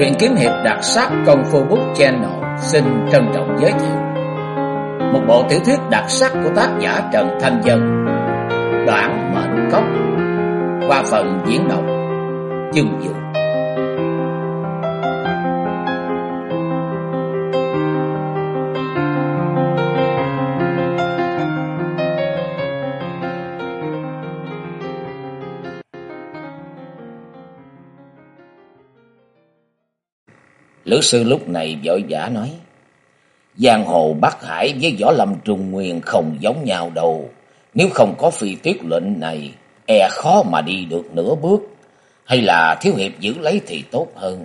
Truyện kiếm hiệp đặc sắc Công Phu Book Channel xin trân trọng giới thiệu một bộ tiểu thuyết đặc sắc của tác giả Trần Thanh Dân, Đoạn Mệnh Cốc, qua phần diễn đọc Dương Dược. Lữ sư lúc này vội vã nói: giang hồ Bắc Hải với võ lâm Trung Nguyên không giống nhau đâu. Nếu không có phi tuyết lệnh này, e khó mà đi được nửa bước. Hay là thiếu hiệp giữ lấy thì tốt hơn.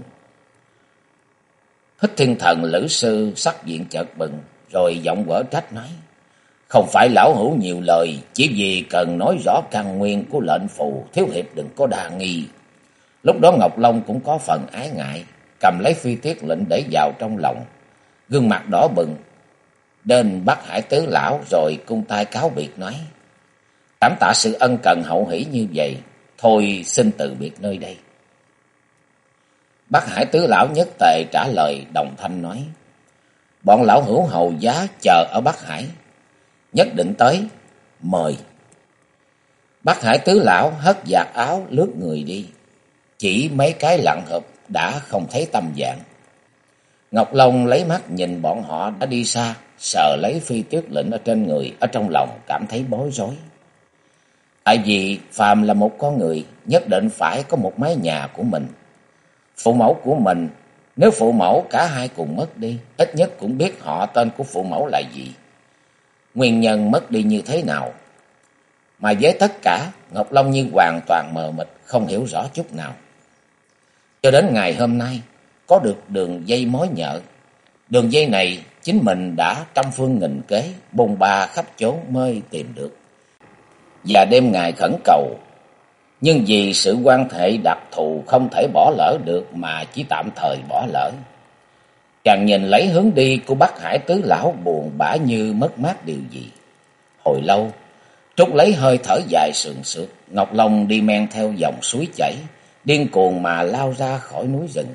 Hít thiên thần Lữ sư sắc diện chợt bừng, rồi giọng quở trách nói: không phải lão hữu nhiều lời, chỉ vì cần nói rõ căn nguyên của lệnh phù, thiếu hiệp đừng có đa nghi. Lúc đó Ngọc Long cũng có phần ái ngại, cầm lấy phi tuyết lệnh để vào trong lòng, gương mặt đỏ bừng, đến Bắc Hải tứ lão rồi cung tay cáo biệt nói: cảm tạ sự ân cần hậu hỷ như vậy, thôi xin từ biệt nơi đây. Bắc Hải tứ lão nhất tề trả lời đồng thanh nói: bọn lão hữu hầu giá chờ ở Bắc Hải, nhất định tới, mời. Bắc Hải tứ lão hất vạt áo lướt người đi, chỉ mấy cái lặng hợp đã không thấy tâm dạng. Ngọc Long lấy mắt nhìn bọn họ đã đi xa, sờ lấy phi tuyết lệnh ở trên người, ở trong lòng cảm thấy bối rối. Tại vì phàm là một con người, nhất định phải có một mái nhà của mình. Phụ mẫu của mình, nếu phụ mẫu cả hai cùng mất đi, ít nhất cũng biết họ tên của phụ mẫu là gì, nguyên nhân mất đi như thế nào. Mà với tất cả, Ngọc Long như hoàn toàn mờ mịt, không hiểu rõ chút nào. Cho đến ngày hôm nay, có được đường dây mối nhợ. Đường dây này chính mình đã trăm phương nghìn kế, bôn ba khắp chốn mới tìm được. Và đêm ngày khẩn cầu, nhưng vì sự quan hệ đặc thù không thể bỏ lỡ được mà chỉ tạm thời bỏ lỡ. Chàng nhìn lấy hướng đi của Bắc Hải tứ lão buồn bã như mất mát điều gì. Hồi lâu, trút lấy hơi thở dài sườn sượt, Ngọc Long đi men theo dòng suối chảy, điên cuồng mà lao ra khỏi núi rừng.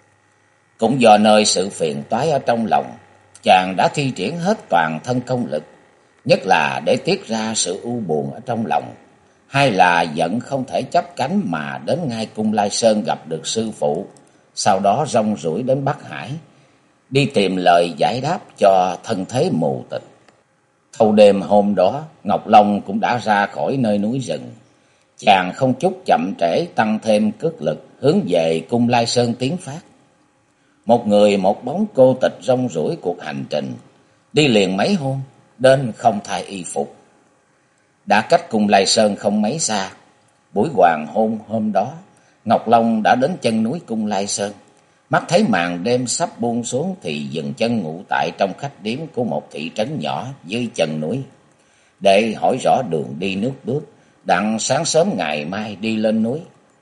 Cũng do nơi sự phiền toái ở trong lòng, chàng đã thi triển hết toàn thân công lực, nhất là để tiết ra sự u buồn ở trong lòng, hay là giận không thể chấp cánh mà đến ngay Cung Lai Sơn gặp được sư phụ, sau đó rong ruổi đến Bắc Hải, đi tìm lời giải đáp cho thân thế mù tịch. Thâu đêm hôm đó, Ngọc Long cũng đã ra khỏi nơi núi rừng. Chàng không chút chậm trễ tăng thêm cước lực, hướng về Cung Lai Sơn tiến phát. Một người một bóng cô tịch rong ruổi cuộc hành trình, đi liền mấy hôm, đến không thay y phục. Đã cách Cung Lai Sơn không mấy xa, buổi hoàng hôn hôm đó, Ngọc Long đã đến chân núi Cung Lai Sơn. Mắt thấy màn đêm sắp buông xuống thì dừng chân ngủ tại trong khách điếm của một thị trấn nhỏ dưới chân núi, để hỏi rõ đường đi nước bước, đặng sáng sớm ngày mai đi lên núi.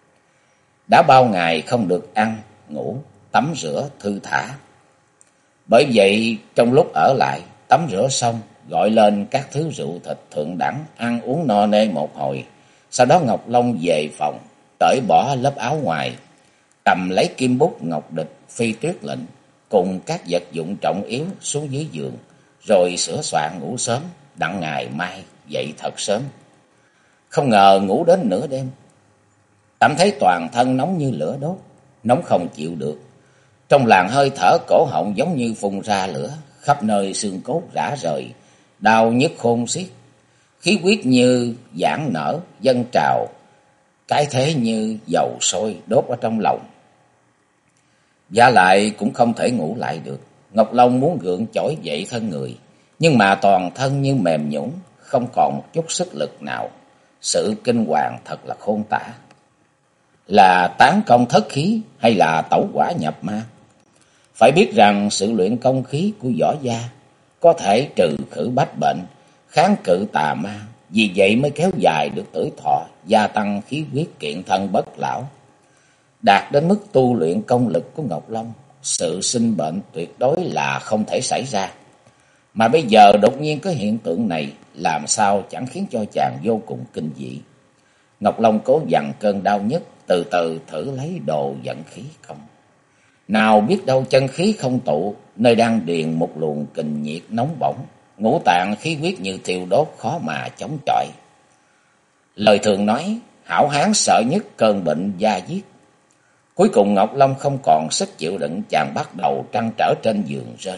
Đã bao ngày không được ăn, ngủ, tắm rửa, thư thả. Bởi vậy trong lúc ở lại, tắm rửa xong, gọi lên các thứ rượu thịt thượng đẳng, ăn uống no nê một hồi. Sau đó Ngọc Long về phòng, cởi bỏ lớp áo ngoài, cầm lấy kim bút ngọc địch, phi tuyết lệnh cùng các vật dụng trọng yếu xuống dưới giường, rồi sửa soạn ngủ sớm, đặng ngày mai dậy thật sớm. Không ngờ ngủ đến nửa đêm, cảm thấy toàn thân nóng như lửa đốt, nóng không chịu được. Trong làn hơi thở, cổ họng giống như phun ra lửa, khắp nơi xương cốt rã rời, đau nhức khôn xiết, khí huyết như giãn nở dâng trào, cái thế như dầu sôi đốt ở trong lòng. Và lại cũng không thể ngủ lại được. Ngọc Long muốn gượng chổi dậy thân người, nhưng mà toàn thân như mềm nhũn, không còn một chút sức lực nào. Sự kinh hoàng thật là khôn tả. Là tán công thất khí hay là tẩu hỏa nhập ma? Phải biết rằng sự luyện công khí của võ gia có thể trừ khử bách bệnh, kháng cự tà ma, vì vậy mới kéo dài được tuổi thọ, gia tăng khí huyết, kiện thân bất lão. Đạt đến mức tu luyện công lực của Ngọc Long, sự sinh bệnh tuyệt đối là không thể xảy ra. Mà bây giờ đột nhiên có hiện tượng này, làm sao chẳng khiến cho chàng vô cùng kinh dị. Ngọc Long cố dằn cơn đau nhức, từ từ thử lấy đồ dẫn khí không. Nào biết đâu chân khí không tụ, nơi đang điền một luồng kình nhiệt nóng bỏng, ngũ tạng khí huyết như thiêu đốt khó mà chống chọi. Lời thường nói, hảo hán sợ nhất cơn bệnh da diết. Cuối cùng Ngọc Long không còn sức chịu đựng, chàng bắt đầu trăn trở trên giường rên.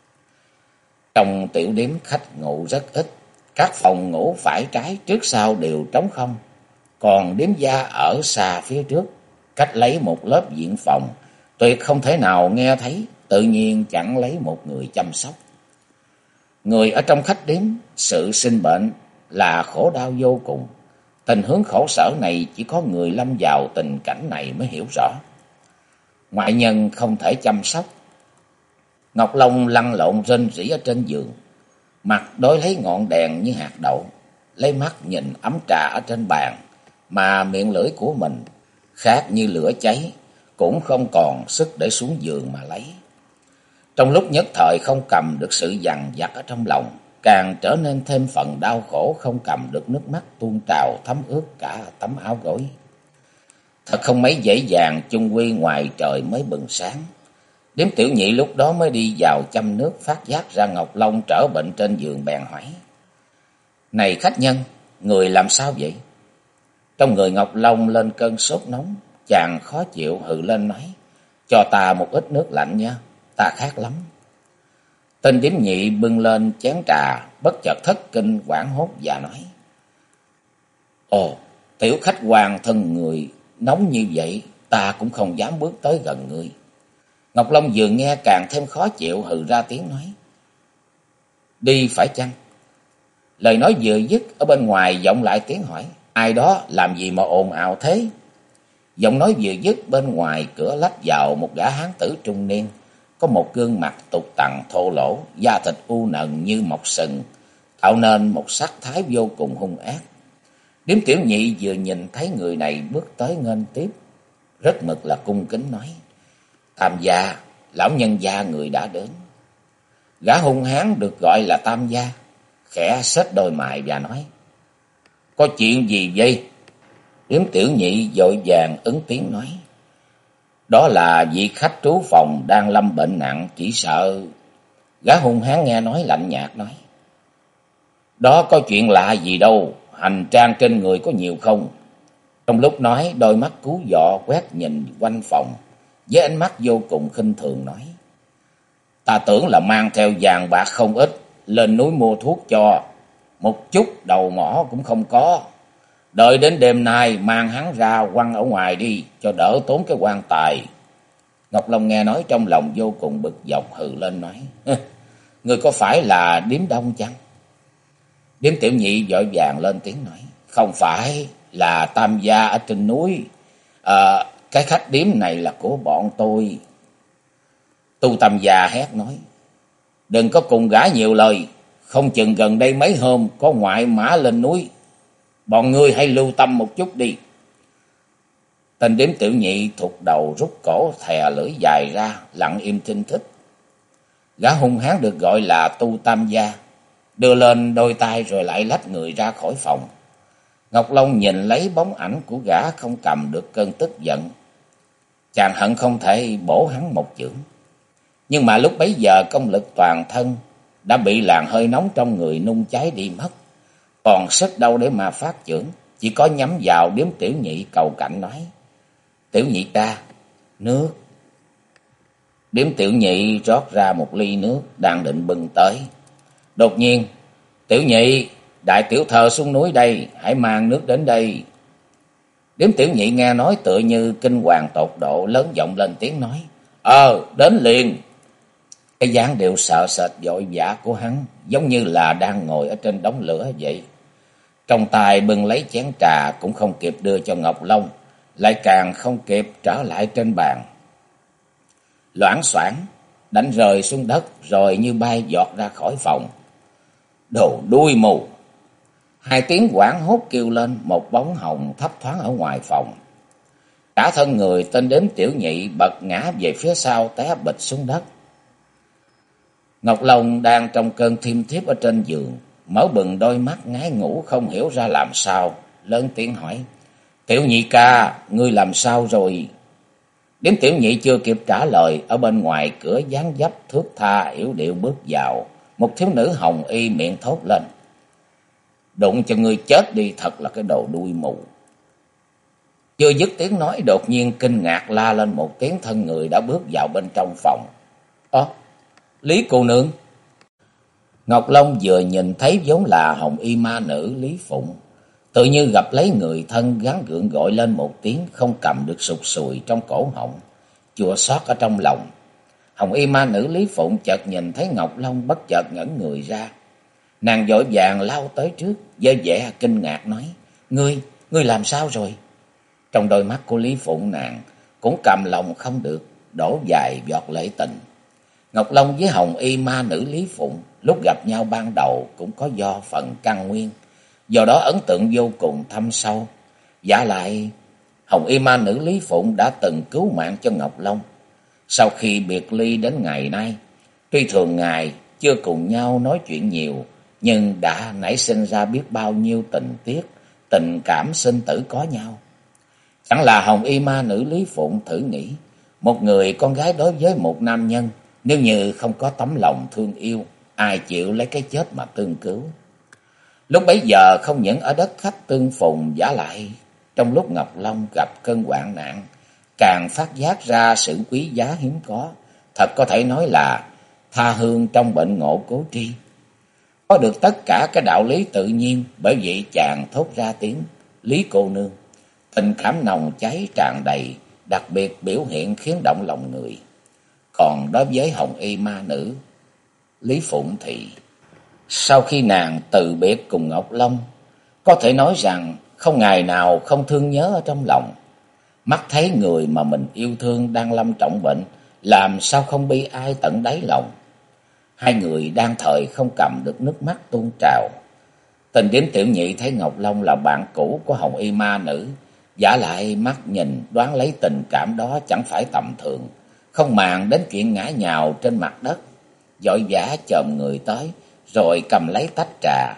Trong tiểu điếm khách ngủ rất ít, các phòng ngủ phải trái trước sau đều trống không. Còn điếm gia ở xa phía trước, cách lấy một lớp diện phòng, tuyệt không thể nào nghe thấy, tự nhiên chẳng lấy một người chăm sóc. Người ở trong khách điếm, sự sinh bệnh là khổ đau vô cùng. Tình huống khổ sở này chỉ có người lâm vào tình cảnh này mới hiểu rõ. Ngoại nhân không thể chăm sóc. Ngọc Long lăn lộn rên rỉ ở trên giường, mặt đối lấy ngọn đèn như hạt đậu, lấy mắt nhìn ấm trà ở trên bàn, mà miệng lưỡi của mình khát như lửa cháy, cũng không còn sức để xuống giường mà lấy. Trong lúc nhất thời không cầm được sự dằn vặt ở trong lòng, càng trở nên thêm phần đau khổ, không cầm được nước mắt tuôn trào thấm ướt cả tấm áo gối. Thật không mấy dễ dàng, chung quy ngoài trời mới bừng sáng. Điếm tiểu nhị lúc đó mới đi vào châm nước, phát giác ra Ngọc Long trở bệnh trên giường bèn hỏi: "Này khách nhân, người làm sao vậy?" Trong người Ngọc Long lên cơn sốt nóng, chàng khó chịu hừ lên nói: "Cho ta một ít nước lạnh nha, ta khát lắm." Tên điếm nhị bưng lên chén trà, bất chợt thất kinh hoảng hốt và nói: "Ồ, tiểu khách hoàng thân người nóng như vậy, ta cũng không dám bước tới gần người." Ngọc Long vừa nghe càng thêm khó chịu, hừ ra tiếng nói: "Đi phải chăng?" Lời nói vừa dứt, ở bên ngoài vọng lại tiếng hỏi: "Ai đó làm gì mà ồn ào thế?" Giọng nói vừa dứt, bên ngoài cửa lách vào một gã hán tử trung niên, có một gương mặt tục tằn thô lỗ, da thịt u nần như mọc sừng, tạo nên một sắc thái vô cùng hung ác. Điếm tiểu nhị vừa nhìn thấy người này bước tới nghênh tiếp, rất mực là cung kính nói: "Tam gia, lão nhân gia người đã đến." Gã hung hán được gọi là Tam gia khẽ xếch đôi mày và nói: "Có chuyện gì vậy?" Điếm tiểu nhị vội vàng ứng tiếng nói: "Đó là vị khách trú phòng đang lâm bệnh nặng, chỉ sợ..." Gã hung hán nghe nói lạnh nhạt nói: "Đó có chuyện lạ gì đâu, hành trang trên người có nhiều không?" Trong lúc nói, đôi mắt cú dọ quét nhìn quanh phòng, với ánh mắt vô cùng khinh thường nói: "Ta tưởng là mang theo vàng bạc không ít, lên núi mua thuốc cho, một chút đầu mỏ cũng không có. Đợi đến đêm nay mang hắn ra quăng ở ngoài đi, cho đỡ tốn cái quan tài." Ngọc Long nghe nói trong lòng vô cùng bực dọc, hừ lên nói: "Người có phải là Điếm Đông chăng?" Điếm tiểu nhị vội vàng lên tiếng nói: "Không phải, là Tam gia ở trên núi. Cái khách điếm này là của bọn tôi." Tu Tam gia hét nói: "Đừng có cùng gã nhiều lời, không chừng gần đây mấy hôm có ngoại mã lên núi. Bọn ngươi hãy lưu tâm một chút đi." Tên điếm tiểu nhị thụt đầu rút cổ, thè lưỡi dài ra, lặng im thinh thích. Gã hung hán được gọi là Tu Tam gia đưa lên đôi tay rồi lại lách người ra khỏi phòng. Ngọc Long nhìn lấy bóng ảnh của gã không cầm được cơn tức giận, chàng hận không thể bổ hắn một chưởng. Nhưng mà lúc bấy giờ công lực toàn thân đã bị làn hơi nóng trong người nung cháy đi mất, còn sức đâu để mà phát chưởng, chỉ có nhắm vào điếm tiểu nhị cầu cạnh nói: "Tiểu nhị ca, nước." Điếm tiểu nhị rót ra một ly nước đang định bưng tới. Đột nhiên: "Tiểu nhị, đại tiểu thơ xuống núi đây, hãy mang nước đến đây." Điếm tiểu nhị nghe nói tựa như kinh hoàng tột độ, lớn giọng lên tiếng nói: Đến liền." Cái dáng điệu sợ sệt vội vã của hắn giống như là đang ngồi ở trên đống lửa vậy. Trong tay bưng lấy chén trà cũng không kịp đưa cho Ngọc Long, lại càng không kịp trở lại trên bàn. Loảng xoảng đánh rơi xuống đất rồi như bay giọt ra khỏi phòng. "Đồ đuôi mù!" Hai tiếng hoảng hốt kêu lên, một bóng hồng thấp thoáng ở ngoài phòng. Cả thân người tên đến tiểu nhị bật ngã về phía sau, té bịch xuống đất. Ngọc Long đang trong cơn thiêm thiếp ở trên giường, mở bừng đôi mắt ngái ngủ không hiểu ra làm sao, lớn tiếng hỏi: "Tiểu nhị ca, ngươi làm sao rồi?" Điếm Tiểu Nhị chưa kịp trả lời, ở bên ngoài cửa dáng dấp thướt tha yểu điệu bước vào, một thiếu nữ hồng y miệng thốt lên: "Đụng cho ngươi chết đi, thật là cái đồ đuôi mù." Chưa dứt tiếng nói, đột nhiên kinh ngạc la lên một tiếng, thân người đã bước vào bên trong phòng. "Ơ, Lý cô nương!" Ngọc Long vừa nhìn thấy vốn là hồng y ma nữ Lý Phụng, tự như gặp lấy người thân, gắng gượng gọi lên một tiếng không cầm được, sụt sùi trong cổ họng, chua xót ở trong lòng. Hồng y ma nữ Lý Phụng chợt nhìn thấy Ngọc Long, bất chợt ngẩn người ra. Nàng vội vàng lao tới trước, với vẻ kinh ngạc nói: Ngươi làm sao rồi?" Trong đôi mắt của Lý Phụng, nàng cũng cầm lòng không được, đổ dài giọt lệ tình. Ngọc Long với hồng y ma nữ Lý Phụng lúc gặp nhau ban đầu cũng có do phần căn nguyên, do đó ấn tượng vô cùng thâm sâu. Vả lại hồng y ma nữ Lý Phụng đã từng cứu mạng cho Ngọc Long. Sau khi biệt ly đến ngày nay, tuy thường ngày chưa cùng nhau nói chuyện nhiều, nhưng đã nảy sinh ra biết bao nhiêu tình tiết, tình cảm sinh tử có nhau. Chẳng là hồng y ma nữ Lý Phụng thử nghĩ, một người con gái đối với một nam nhân, nếu như không có tấm lòng thương yêu, ai chịu lấy cái chết mà tương cứu. Lúc bấy giờ không những ở đất khách tương phùng, vả lại trong lúc Ngọc Long gặp cơn hoạn nạn, càng phát giác ra sự quý giá hiếm có. Thật có thể nói là tha hương trong bệnh ngộ cố tri. Có được tất cả cái đạo lý tự nhiên, bởi vậy chàng thốt ra tiếng "Lý cô nương", tình cảm nồng cháy tràn đầy, đặc biệt biểu hiện khiến động lòng người. Còn đối với hồng y ma nữ Lý Phụng thì sau khi nàng từ biệt cùng Ngọc Long, có thể nói rằng không ngày nào không thương nhớ ở trong lòng. Mắt thấy người mà mình yêu thương đang lâm trọng bệnh, làm sao không bi ai tận đáy lòng. Hai người đang thời không cầm được nước mắt tuôn trào. Tình Điếm Tiểu Nhị thấy Ngọc Long là bạn cũ của hồng y ma nữ, vả lại mắt nhìn đoán lấy tình cảm đó chẳng phải tầm thường, không màng đến chuyện ngã nhào trên mặt đất, vội vã chồm người tới, rồi cầm lấy tách trà,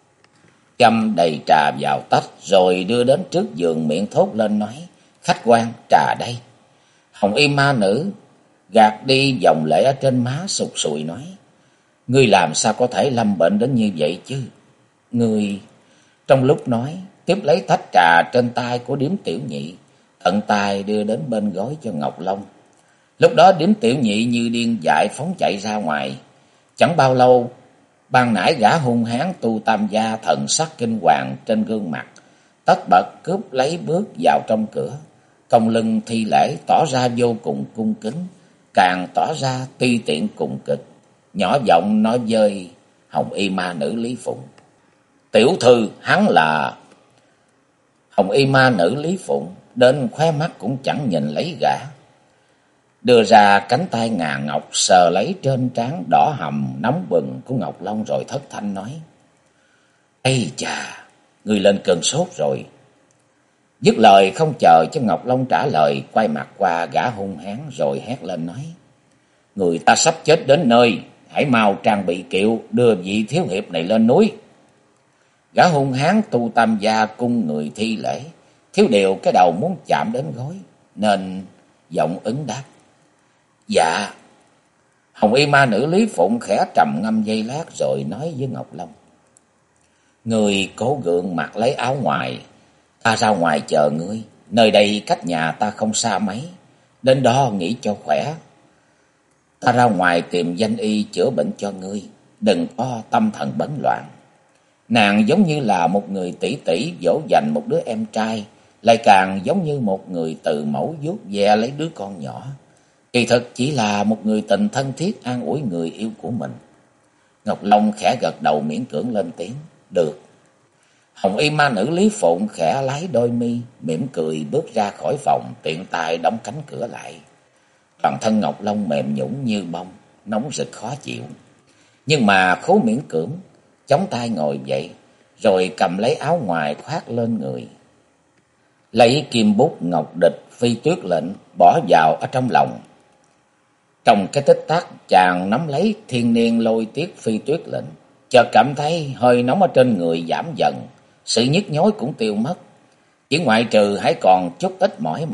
châm đầy trà vào tách, rồi đưa đến trước giường, miệng thốt lên nói: "Khách quan, trà đây." Hồng y ma nữ gạt đi dòng lệ ở trên má, sụt sùi nói: "Ngươi làm sao có thể lâm bệnh đến như vậy chứ?" Ngươi... Trong lúc nói, tiếp lấy tách trà trên tay của Điếm Tiểu Nhị, tận tay đưa đến bên gối cho Ngọc Long. Lúc đó Điếm Tiểu Nhị như điên dại phóng chạy ra ngoài. Chẳng bao lâu, ban nãy gã hung hãn Tu Tam Gia thần sắc kinh hoàng trên gương mặt, tất bật cướp lấy bước vào trong cửa, cong lưng thi lễ tỏ ra vô cùng cung kính, càng tỏ ra ti tiện cùng cực, nhỏ giọng nói với hồng y ma nữ Lý Phụng: "Tiểu thư, hắn là..." Hồng y ma nữ Lý Phụng đến khóe mắt cũng chẳng nhìn lấy gã, đưa ra cánh tay ngà ngọc sờ lấy trên trán đỏ hầm nóng bừng của Ngọc Long, rồi thất thanh nói: "Ây chà, người lên cơn sốt rồi." Dứt lời không chờ cho Ngọc Long trả lời, quay mặt qua gã hung hãn rồi hét lên nói: "Người ta sắp chết đến nơi, hãy mau trang bị kiệu đưa vị thiếu hiệp này lên núi." Gã hung hãn Tu Tam Gia cung người thi lễ, thiếu điều cái đầu muốn chạm đến gối, nên giọng ứng đáp: "Dạ." Hồng y ma nữ Lý Phụng khẽ trầm ngâm giây lát rồi nói với Ngọc Long: "Người cố gượng mặc lấy áo ngoài, ta ra ngoài chờ ngươi. Nơi đây cách nhà ta không xa mấy, đến đó nghỉ cho khỏe. Ta ra ngoài tìm danh y chữa bệnh cho ngươi, đừng có tâm thần bấn loạn." Nàng giống như là một người tỷ tỷ dỗ dành một đứa em trai, lại càng giống như một người từ mẫu vuốt ve lấy đứa con nhỏ. Kỳ thực chỉ là một người tình thân thiết an ủi người yêu của mình. Ngọc Long khẽ gật đầu miễn cưỡng lên tiếng: "Được." Hồng y ma nữ Lý Phụng khẽ lái đôi mi, mỉm cười bước ra khỏi phòng, tiện tay đóng cánh cửa lại. Toàn thân Ngọc Long mềm nhũn như bông, nóng rực khó chịu, nhưng mà cố miễn cưỡng chống tay ngồi dậy, rồi cầm lấy áo ngoài khoác lên người, lấy kim bút ngọc địch phi tuyết lệnh bỏ vào ở trong lòng. Trong cái tích tắc, chàng nắm lấy thiên niên lôi tiết phi tuyết lệnh, chợt cảm thấy hơi nóng ở trên người giảm dần, sự nhức nhối cũng tiêu mất, chỉ ngoại trừ hãy còn chút ít mỏi mệt,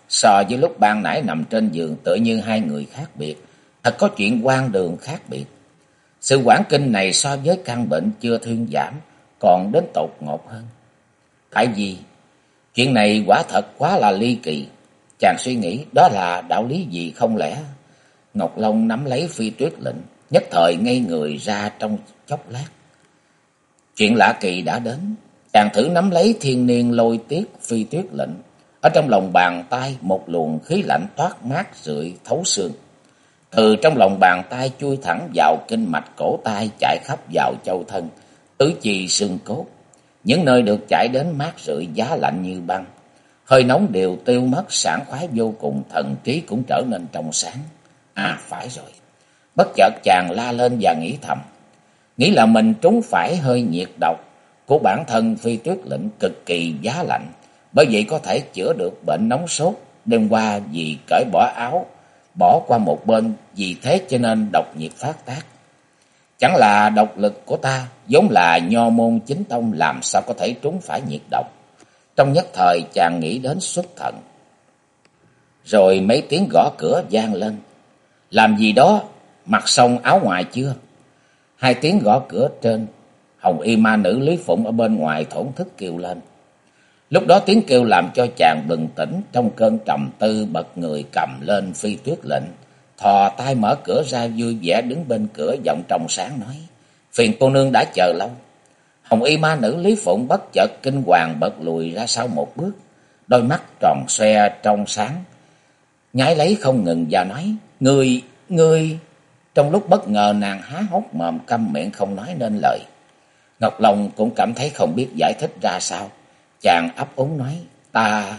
so với lúc ban nãy nằm trên giường tựa như hai người khác biệt, thật có chuyện hoang đường khác biệt. Sự hoảng kinh này so với căn bệnh chưa thuyên giảm còn đến tột ngột hơn. Tại vì chuyện này quả thật quá là ly kỳ. Chàng suy nghĩ đó là đạo lý gì không lẽ? Ngọc Long nắm lấy Phi Tuyết lệnh, nhất thời ngây người ra trong chốc lát. Chuyện lạ kỳ đã đến, chàng thử nắm lấy thiên niên lôi tiết Phi Tuyết lệnh. Ở trong lòng bàn tay một luồng khí lạnh toát mát rượi thấu xương. Từ trong lòng bàn tay chui thẳng vào kinh mạch cổ tay, chạy khắp vào châu thân, tứ chi xương cốt. Những nơi được chạy đến mát rượi giá lạnh như băng. Hơi nóng đều tiêu mất, sảng khoái vô cùng, thần trí cũng trở nên trong sáng. À phải rồi. Bất chợt chàng la lên và nghĩ thầm. Nghĩ là mình trúng phải hơi nhiệt độc của bản thân Phi Tuyết lệnh cực kỳ giá lạnh. Bởi vậy có thể chữa được bệnh nóng sốt. Đêm qua vì cởi bỏ áo, bỏ qua một bên, vì thế cho nên độc nhiệt phát tác. Chẳng là độc lực của ta vốn là nho môn chính tông, làm sao có thể trúng phải nhiệt độc. Trong nhất thời chàng nghĩ đến xuất thần. Rồi mấy tiếng gõ cửa vang lên. Làm gì đó, mặc xong áo ngoài chưa? Hai tiếng gõ cửa trên. Hồng y ma nữ Lý Phụng ở bên ngoài thổn thức kêu lên. Lúc đó tiếng kêu làm cho chàng bừng tỉnh, trong cơn trầm tư bật người cầm lên Phi Tuyết lệnh, thò tay mở cửa ra, vui vẻ đứng bên cửa, giọng trong sáng nói: Phiền cô nương đã chờ lâu. Hồng y ma nữ Lý Phụng bất chợt kinh hoàng bật lùi ra sau một bước, đôi mắt tròn xoe trong sáng nháy lấy không ngừng và nói: Ngươi. Trong lúc bất ngờ nàng há hốc mồm câm miệng không nói nên lời. Ngọc Long cũng cảm thấy không biết giải thích ra sao. Chàng ấp úng nói: Ta.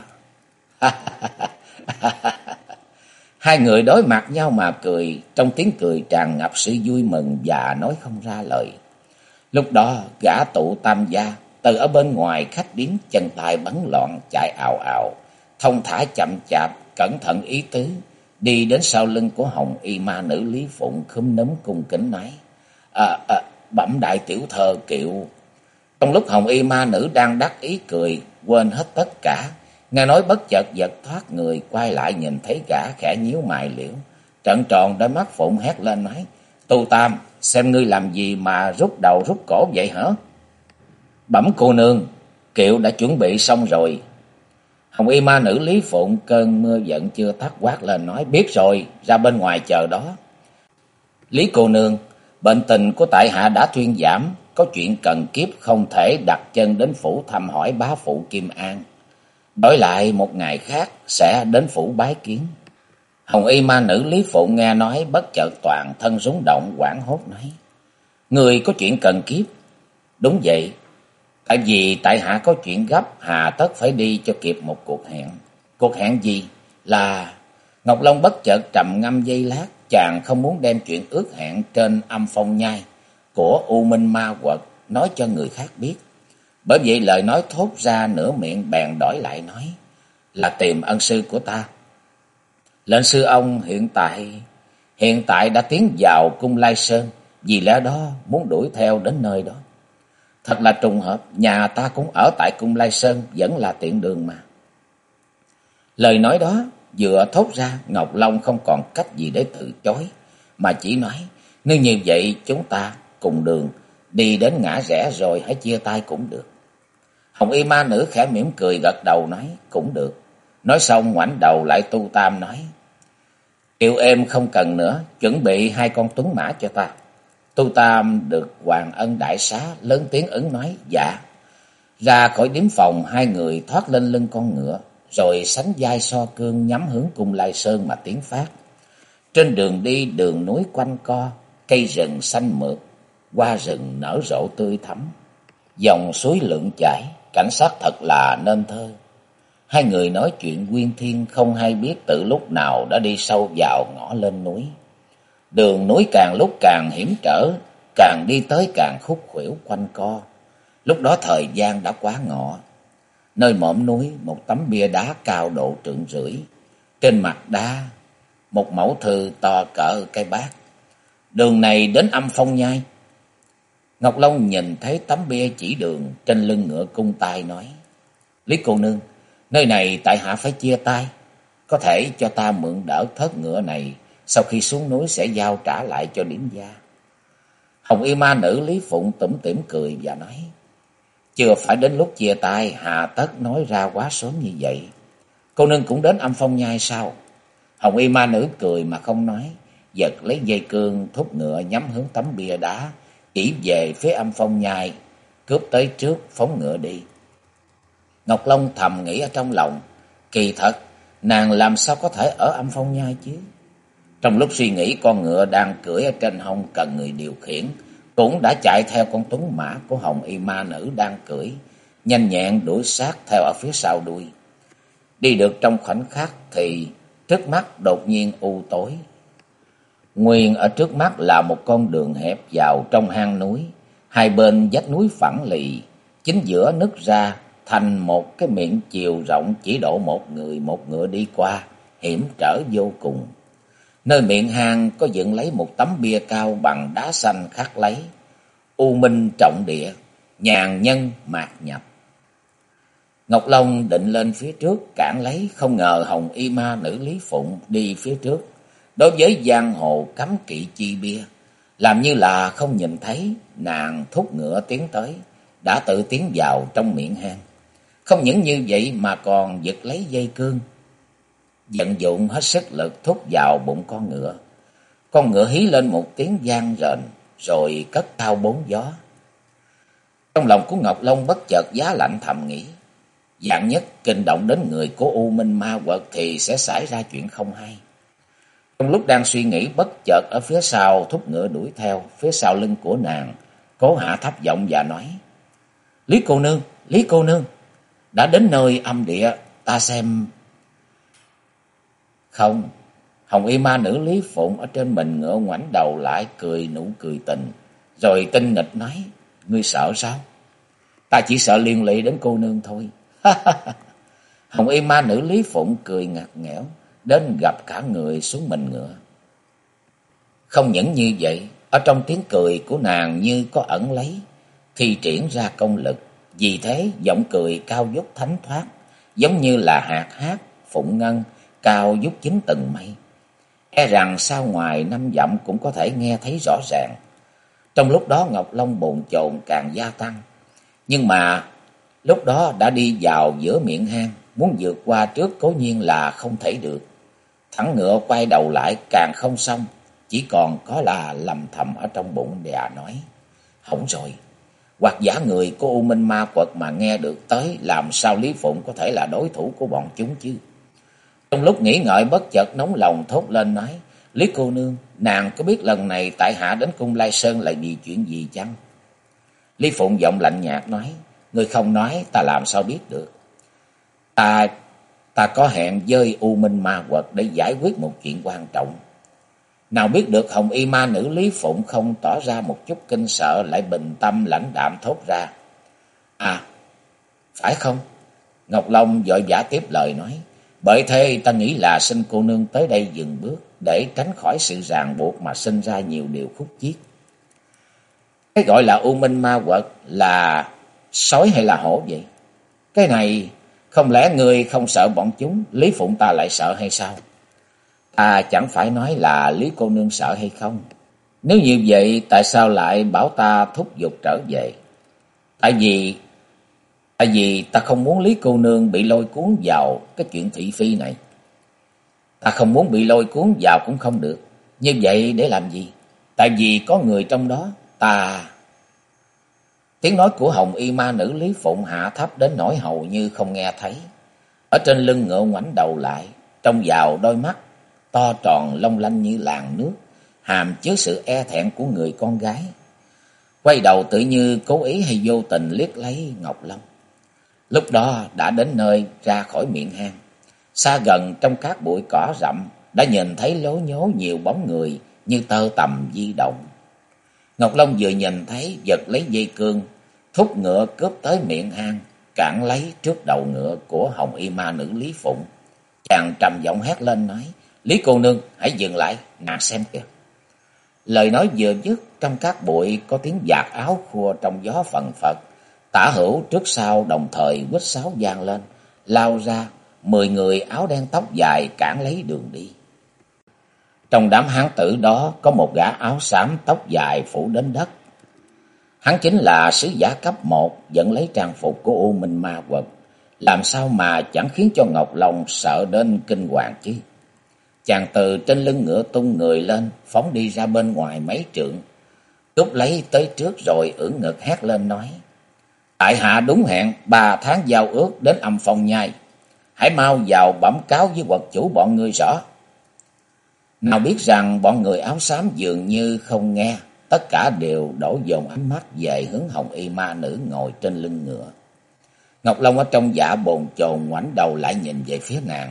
Hai người đối mặt nhau mà cười, trong tiếng cười tràn ngập sự vui mừng và nói không ra lời. Lúc đó gã tụ tam gia từ ở bên ngoài khách điếm, chân tay bấn loạn chạy ào ào, thông thả chậm chạp, cẩn thận ý tứ, đi đến sau lưng của Hồng y ma nữ Lý Phụng, khúm núm cung kính nói: Bẩm đại tiểu thơ Kiệu. Trong lúc Hồng y ma nữ đang đắc ý cười, quên hết tất cả, nghe nói bất chợt giật thoát người, quay lại nhìn thấy gã khẽ nhíu mày liễu, trợn tròn đôi mắt phụng hét lên nói: Tu Tam, xem ngươi làm gì mà rút đầu rút cổ vậy hả? Bẩm cô nương, Kiệu đã chuẩn bị xong rồi. Hồng y ma nữ Lý Phụng cơn mưa giận chưa tắt quát lên nói: Biết rồi, ra bên ngoài chờ đó. Lý cô nương, bệnh tình của tại hạ đã thuyên giảm, có chuyện cần kiếp không thể đặt chân đến phủ thăm hỏi bá phụ Kim An. Đổi lại một ngày khác sẽ đến phủ bái kiến. Hồng y ma nữ Lý Phụng nghe nói bất chợt toàn thân rúng động, hoảng hốt nói: Người có chuyện cần kiếp? Đúng vậy, tại vì tại hạ có chuyện gấp, hà tất phải đi cho kịp một cuộc hẹn. Cuộc hẹn gì? Là... Ngọc Long bất chợt trầm ngâm giây lát, chàng không muốn đem chuyện ước hẹn trên âm phong nhai của U Minh Ma Quật nói cho người khác biết. Bởi vậy lời nói thốt ra nửa miệng bèn đổi lại nói: Là tìm ân sư của ta. Lệnh sư ông hiện tại đã tiến vào cung Lai Sơn, vì lẽ đó muốn đuổi theo đến nơi đó. Thật là trùng hợp, nhà ta cũng ở tại cung Lai Sơn, vẫn là tiện đường mà. Lời nói đó vừa thốt ra, Ngọc Long không còn cách gì để từ chối, mà chỉ nói: Nếu như vậy chúng ta cùng đường, đi đến ngã rẽ rồi hãy chia tay cũng được. Hồng y ma nữ khẽ mỉm cười gật đầu nói: Cũng được. Nói xong ngoảnh đầu lại Tu Tam nói: Kiều em không cần nữa, chuẩn bị 2 con tuấn mã cho ta. Tu Tam được hoàng ân đại xá, lớn tiếng ứng nói: Dạ. Ra khỏi điếm phòng, hai người thoát lên lưng con ngựa, rồi sánh vai so cương nhắm hướng cung Lai Sơn mà tiến phát. Trên đường đi, đường núi quanh co, cây rừng xanh mượt, hoa rừng nở rộ tươi thắm, dòng suối lượn chảy, cảnh sắc thật là nên thơ. Hai người nói chuyện quyên thiên, không hay biết từ lúc nào đã đi sâu vào ngõ lên núi. Đường núi càng lúc càng hiểm trở, càng đi tới càng khúc khuỷu quanh co. Lúc đó thời gian đã quá ngọ. Nơi mỏm núi, một tấm bia đá cao độ trượng rưỡi. Trên mặt đá, một mẫu thư to cỡ cây bát: Đường này đến âm phong nhai. Ngọc Long nhìn thấy tấm bia chỉ đường, trên lưng ngựa cung tay nói: Lý cô nương, nơi này tại hạ phải chia tay. có thể cho ta mượn đỡ thớt ngựa này, sau khi xuống núi sẽ giao trả lại cho điển gia. Hồng y ma nữ Lý Phụng tủm tỉm cười và nói, chưa phải đến lúc chia tay, hà tất nói ra quá sớm như vậy. Cô nương cũng đến Âm Phong Nhai sao? Hồng y ma nữ cười mà không nói, giật lấy dây cương thúc ngựa nhắm hướng tấm bia đá, chỉ về phía Âm Phong Nhai, cướp tới trước phóng ngựa đi. Ngọc Long thầm nghĩ ở trong lòng, kỳ thật, nàng làm sao có thể ở Âm Phong Nhai chứ? Trong lúc suy nghĩ, con ngựa đang cưỡi ở trên hông cần người điều khiển, cũng đã chạy theo con tuấn mã của Hồng y ma nữ đang cưỡi, nhanh nhẹn đuổi sát theo ở phía sau đuôi. Đi được trong khoảnh khắc thì trước mắt đột nhiên u tối. Nguyên ở trước mắt là một con đường hẹp vào trong hang núi, hai bên vách núi phẳng lì, chính giữa nứt ra thành một cái miệng chiều rộng chỉ độ một người một ngựa đi qua, hiểm trở vô cùng. Nơi miệng hang có dựng lấy một tấm bia cao bằng đá xanh khắc lấy, u minh trọng địa, nhàn nhân mạt nhập. Ngọc Long định lên phía trước cản lấy, không ngờ Hồng y ma nữ Lý Phụng đi phía trước. Đối với giang hồ cấm kỵ chi bia, làm như là không nhìn thấy, nàng thúc ngựa tiến tới, đã tự tiến vào trong miệng hang. Không những như vậy mà còn giật lấy dây cương, vận dụng hết sức lực thúc vào bụng con ngựa. Con ngựa hí lên một tiếng vang rền, rồi cất cao bốn gió. Trong lòng của Ngọc Long bất chợt giá lạnh thầm nghĩ, vạn nhất kinh động đến người của U Minh Ma Quật thì sẽ xảy ra chuyện không hay. Trong lúc đang suy nghĩ, bất chợt ở phía sau thúc ngựa đuổi theo, phía sau lưng của nàng, Cố hạ thấp giọng và nói, Lý cô nương, đã đến nơi âm địa, ta xem. Không. Hồng y ma nữ Lý Phụng ở trên mình ngựa ngoảnh đầu lại, cười nụ cười tình, rồi tinh nghịch nói, ngươi sợ sao? Ta chỉ sợ liên lụy đến cô nương thôi. Hồng y ma nữ Lý Phụng cười ngặt nghẽo, đến gặp cả người xuống mình ngựa. Không những như vậy, ở trong tiếng cười của nàng như có ẩn lấy, thi triển ra công lực. Vì thế giọng cười cao vút thánh thoát, giống như là hạt hát, phụng ngân, cao vút chín tầng mây. E rằng sau ngoài 5 dặm cũng có thể nghe thấy rõ ràng. Trong lúc đó Ngọc Long bồn chồn càng gia tăng. Nhưng mà lúc đó đã đi vào giữa miệng hang, muốn vượt qua trước cố nhiên là không thể được. Thẳng ngựa quay đầu lại càng không xong, chỉ còn có là lầm thầm ở trong bụng và nói, hỏng rồi, hoặc giả người của U Minh Ma Quật mà nghe được tới, làm sao Lý Phụng có thể là đối thủ của bọn chúng chứ? Trong lúc nghĩ ngợi bất chợt nóng lòng thốt lên nói, Lý cô nương, nàng có biết lần này tại hạ đến Cung Lai Sơn là vì chuyện gì chăng? Lý Phụng giọng lạnh nhạt nói, ngươi không nói ta làm sao biết được. Ta có hẹn với U Minh Ma Quật để giải quyết một chuyện quan trọng. Nào biết được Hồng y ma nữ Lý Phụng không tỏ ra một chút kinh sợ, lại bình tâm lãnh đạm thốt ra, à, phải không? Ngọc Long vội vã tiếp lời nói, bởi thế ta nghĩ là xin cô nương tới đây dừng bước, để tránh khỏi sự ràng buộc mà sinh ra nhiều điều khúc chiết. Cái gọi là U Minh Ma Quật là sói hay là hổ vậy? Cái này không lẽ ngươi không sợ bọn chúng, Lý Phụng ta lại sợ hay sao? Ta chẳng phải nói là Lý cô nương sợ hay không. Nếu như vậy tại sao lại bảo ta thúc giục trở về? Tại vì ta không muốn Lý cô nương bị lôi cuốn vào cái chuyện thị phi này. Ta không muốn bị lôi cuốn vào cũng không được. Như vậy để làm gì? Tại vì có người trong đó. Tiếng nói của Hồng y ma nữ Lý Phụng hạ thấp đến nỗi hầu như không nghe thấy. Ở trên lưng ngựa ngoảnh đầu lại, trông vào đôi mắt to tròn long lanh như làn nước, hàm chứa sự e thẹn của người con gái. Quay đầu tự như cố ý hay vô tình liếc lấy Ngọc Long. Lúc đó đã đến nơi ra khỏi miệng hang. Xa gần trong các bụi cỏ rậm đã nhìn thấy lố nhố nhiều bóng người như tơ tằm di động. Ngọc Long vừa nhìn thấy giật lấy dây cương, thúc ngựa cướp tới miệng hang, cản lấy trước đầu ngựa của Hồng y ma nữ Lý Phụng. Chàng trầm giọng hét lên nói, Lý cô nương hãy dừng lại, nàng xem kìa. Lời nói vừa dứt, trong các bụi có tiếng vạt áo khua trong gió phần phật. Tả hữu trước sau đồng thời huýt sáo vang lên, lao ra 10 người áo đen tóc dài cản lấy đường đi. Trong đám hán tử đó có một gã áo xám tóc dài phủ đến đất. Hắn chính là sứ giả cấp 1 vẫn lấy trang phục của U Minh Ma Quật. Làm sao mà chẳng khiến cho Ngọc Long sợ đến kinh hoàng chứ. Chàng từ trên lưng ngựa tung người lên, phóng đi ra bên ngoài mấy trượng, cúp lấy tới trước rồi ưỡn ngực hét lên nói: tại hạ đúng hẹn 3 tháng giao ước đến Âm Phong Nhai, hãy mau vào bẩm cáo với quật chủ bọn ngươi rõ. Nào biết rằng bọn người áo xám dường như không nghe, tất cả đều đổ dồn ánh mắt về hướng hồng y ma nữ ngồi trên lưng ngựa. Ngọc Long ở trong dạ bồn chồn ngoảnh đầu lại nhìn về phía nàng.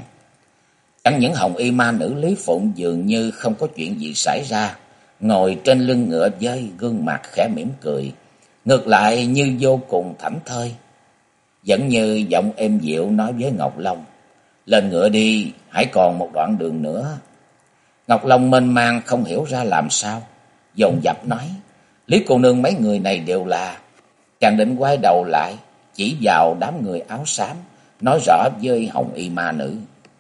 Chẳng những hồng y ma nữ Lý Phụng dường như không có chuyện gì xảy ra, ngồi trên lưng ngựa với gương mặt khẽ mỉm cười, ngược lại như vô cùng thảnh thơi. Vẫn như giọng êm dịu nói với Ngọc Long: lên ngựa đi, hãy còn một đoạn đường nữa. Ngọc Long mênh mang không hiểu ra làm sao, dồn dập nói: Lý cô nương, mấy người này đều là... Chàng định quay đầu lại, chỉ vào đám người áo xám, nói rõ với hồng y ma nữ.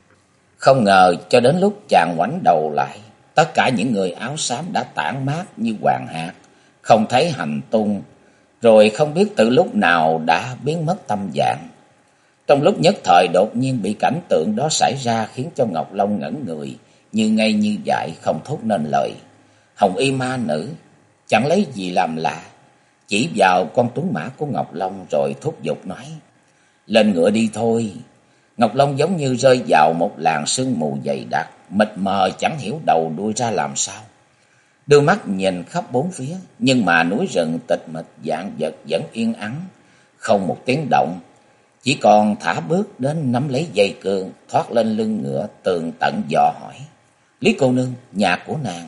Không ngờ cho đến lúc chàng ngoảnh đầu lại, tất cả những người áo xám đã tản mát như hoàng hạt, không thấy hành tung, rồi không biết từ lúc nào đã biến mất tâm dạng. Trong lúc nhất thời đột nhiên bị cảnh tượng đó xảy ra khiến cho Ngọc Long ngẩn người, như ngây như dại không thốt nên lời. Hồng y ma nữ chẳng lấy gì làm lạ, chỉ vào con tuấn mã của Ngọc Long rồi thúc giục nói: lên ngựa đi thôi. Ngọc Long giống như rơi vào một làn sương mù dày đặc, mịt mờ chẳng hiểu đầu đuôi ra làm sao. Đưa mắt nhìn khắp bốn phía, nhưng mà núi rừng tịch mịch vạn vật vẫn yên ắng, không một tiếng động. Chỉ còn thả bước đến nắm lấy dây cương, thoát lên lưng ngựa, tường tận dò hỏi: Lý cô nương, nhà của nàng?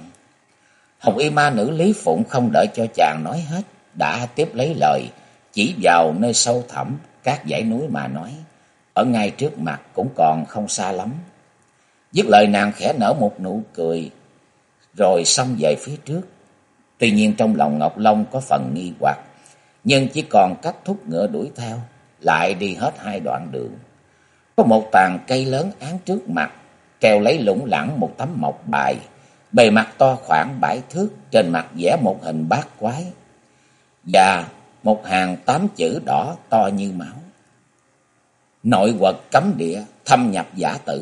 Hồng y ma nữ Lý Phụng không đợi cho chàng nói hết, đã tiếp lấy lời, chỉ vào nơi sâu thẳm các dãy núi mà nói: ở ngay trước mặt, cũng còn không xa lắm. Dứt lời nàng khẽ nở một nụ cười, rồi xông về phía trước. Tuy nhiên trong lòng Ngọc Long có phần nghi hoặc, nhưng chỉ còn cách thúc ngựa đuổi theo, lại đi hết 2 đoạn đường. Có một tàn cây lớn án trước mặt, treo lấy lủng lẳng một tấm mộc bài, bề mặt to khoảng 7 thước, trên mặt vẽ một hình bát quái và một hàng 8 chữ đỏ to như máu: nội quật cấm địa, thâm nhập giả tử.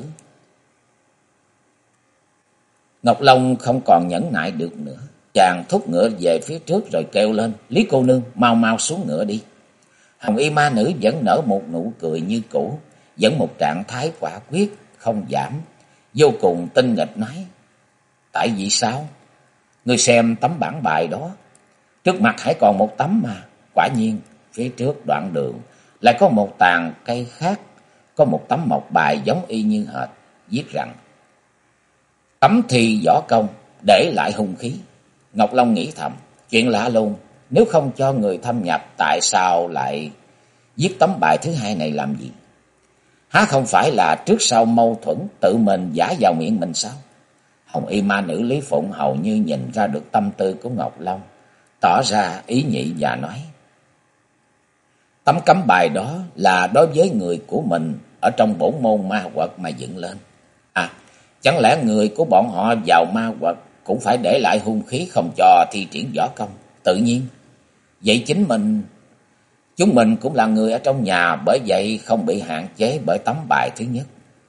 Ngọc Long không còn nhẫn nại được nữa, chàng thúc ngựa về phía trước rồi kêu lên: Lý cô nương, mau mau xuống ngựa đi. Hồng y ma nữ vẫn nở một nụ cười như cũ, vẫn một trạng thái quả quyết không giảm, vô cùng tinh nghịch nói: tại vì sao? Ngươi xem tấm bản bài đó, trước mặt hãy còn một tấm mà. Quả nhiên phía trước đoạn đường lại có một tàn cây khác, có một tấm mộc bài giống y như hệt, viết rằng: cấm thi võ công, để lại hung khí. Ngọc Long nghĩ thầm, chuyện lạ luôn, nếu không cho người thâm nhập, tại sao lại viết tấm bài thứ hai này làm gì? Há không phải là trước sau mâu thuẫn, tự mình giả vào miệng mình sao? Hồng y ma nữ Lý Phụng hầu như nhìn ra được tâm tư của Ngọc Long, tỏ ra ý nhị và nói: tấm cấm bài đó là đối với người của mình ở trong bổn môn ma quật mà dựng lên. À, chẳng lẽ người của bọn họ vào ma quật cũng phải để lại hung khí, không cho thi triển võ công? Tự nhiên. Vậy chúng mình cũng là người ở trong nhà, bởi vậy không bị hạn chế bởi tấm bài thứ nhất.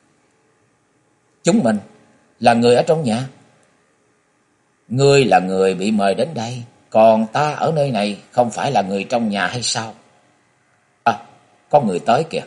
Chúng mình là người ở trong nhà? Ngươi là người bị mời đến đây, còn ta ở nơi này không phải là người trong nhà hay sao? À, có người tới kìa.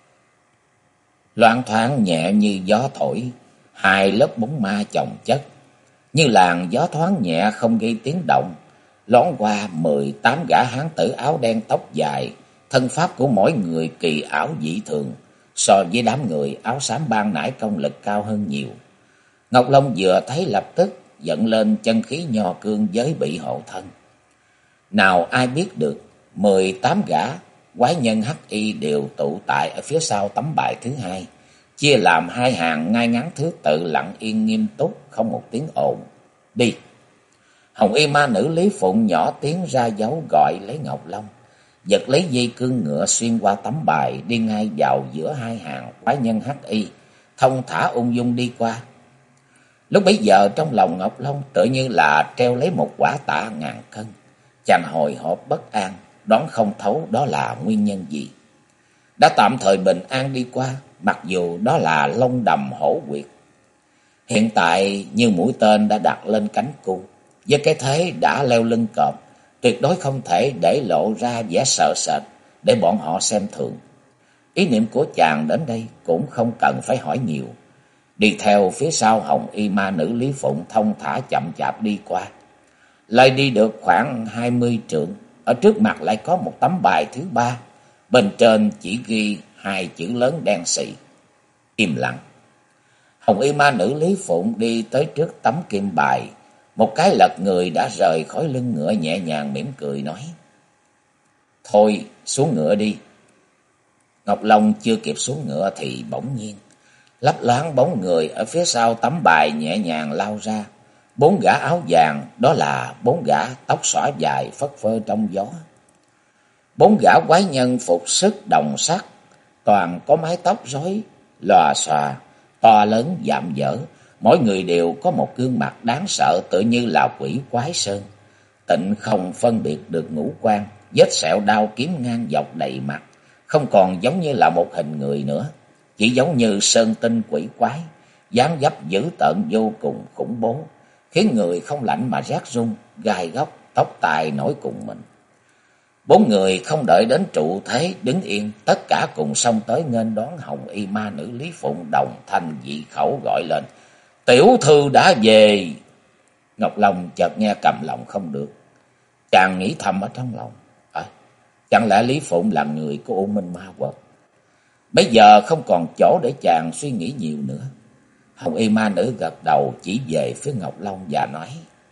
Loạng thoáng nhẹ như gió thổi, 2 lớp bóng ma chồng chất, như làn gió thoáng nhẹ không gây tiếng động, lón qua 18 gã hán tử áo đen tóc dài. Thân pháp của mỗi người kỳ ảo dị thường, so với đám người áo xám ban nãy công lực cao hơn nhiều. Ngọc Long vừa thấy lập tức dẫn lên chân khí nho cương giới bị hộ thân. Nào ai biết được 18 gã quái nhân hắc y đều tụ tại ở phía sau tấm bài thứ hai, chia làm 2 hàng ngay ngắn thứ tự, lặng yên nghiêm túc, không một tiếng ồn. Đi! Hồng y ma nữ Lý Phụng nhỏ tiếng ra dấu gọi lấy Ngọc Long. giật lấy dây cương ngựa xuyên qua tấm bài, đi ngay vào giữa hai hàng quái nhân hắc y, thông thả ung dung đi qua. Lúc bấy giờ trong lòng Ngọc Long tự như là treo lấy một quả tạ ngàn cân. Chàng hồi hộp bất an, đoán không thấu đó là nguyên nhân gì. Đã tạm thời bình an đi qua, mặc dù đó là Long Đầm Hổ Quyệt. Hiện tại như mũi tên đã đặt lên cánh cung, với cái thế đã leo lưng cọp, tuyệt đối không thể để lộ ra vẻ sợ sệt để bọn họ xem thường. Ý niệm của chàng đến đây cũng không cần phải hỏi nhiều. Đi theo phía sau hồng y ma nữ Lý Phụng thông thả chậm chạp đi qua. Lại đi được khoảng 20 trượng, ở trước mặt lại có một tấm bài thứ ba. Bên trên chỉ ghi hai chữ lớn đen xị: im lặng. Hồng y ma nữ Lý Phụng đi tới trước tấm kim bài, một cái lật người đã rời khỏi lưng ngựa, nhẹ nhàng mỉm cười nói: thôi xuống ngựa đi. Ngọc Long chưa kịp xuống ngựa thì bỗng nhiên lấp loáng bóng người ở phía sau tấm bài nhẹ nhàng lao ra. Bốn gã áo vàng, đó là bốn gã tóc xõa dài phất phơ trong gió. Bốn gã quái nhân phục sức đồng sắc, toàn có mái tóc rối lòa xòa, to lớn dạm dở. Mỗi người đều có một gương mặt đáng sợ, tựa như là quỷ quái sơn. Tịnh không phân biệt được ngũ quan, vết sẹo đao kiếm ngang dọc đầy mặt, không còn giống như là một hình người nữa, chỉ giống như sơn tinh quỷ quái, dáng dấp dữ tợn vô cùng khủng bố, khiến người không lạnh mà rát run, gai góc, tóc tai nổi cùng mình. Bốn người không đợi đến trụ thế đứng yên, tất cả cùng xông tới nghênh đón hồng y ma nữ Lý Phụng, đồng thanh dị khẩu gọi lên: tiểu thư đã về. Ngọc Long chợt nghe cầm lòng không được, chàng nghĩ thầm ở trong lòng: chẳng lẽ Lý Phụng là người của U Minh Ma Quật? Bây giờ không còn chỗ để chàng suy nghĩ nhiều nữa. Hồng y ma nữ gật đầu chỉ về phía Ngọc Long và nói: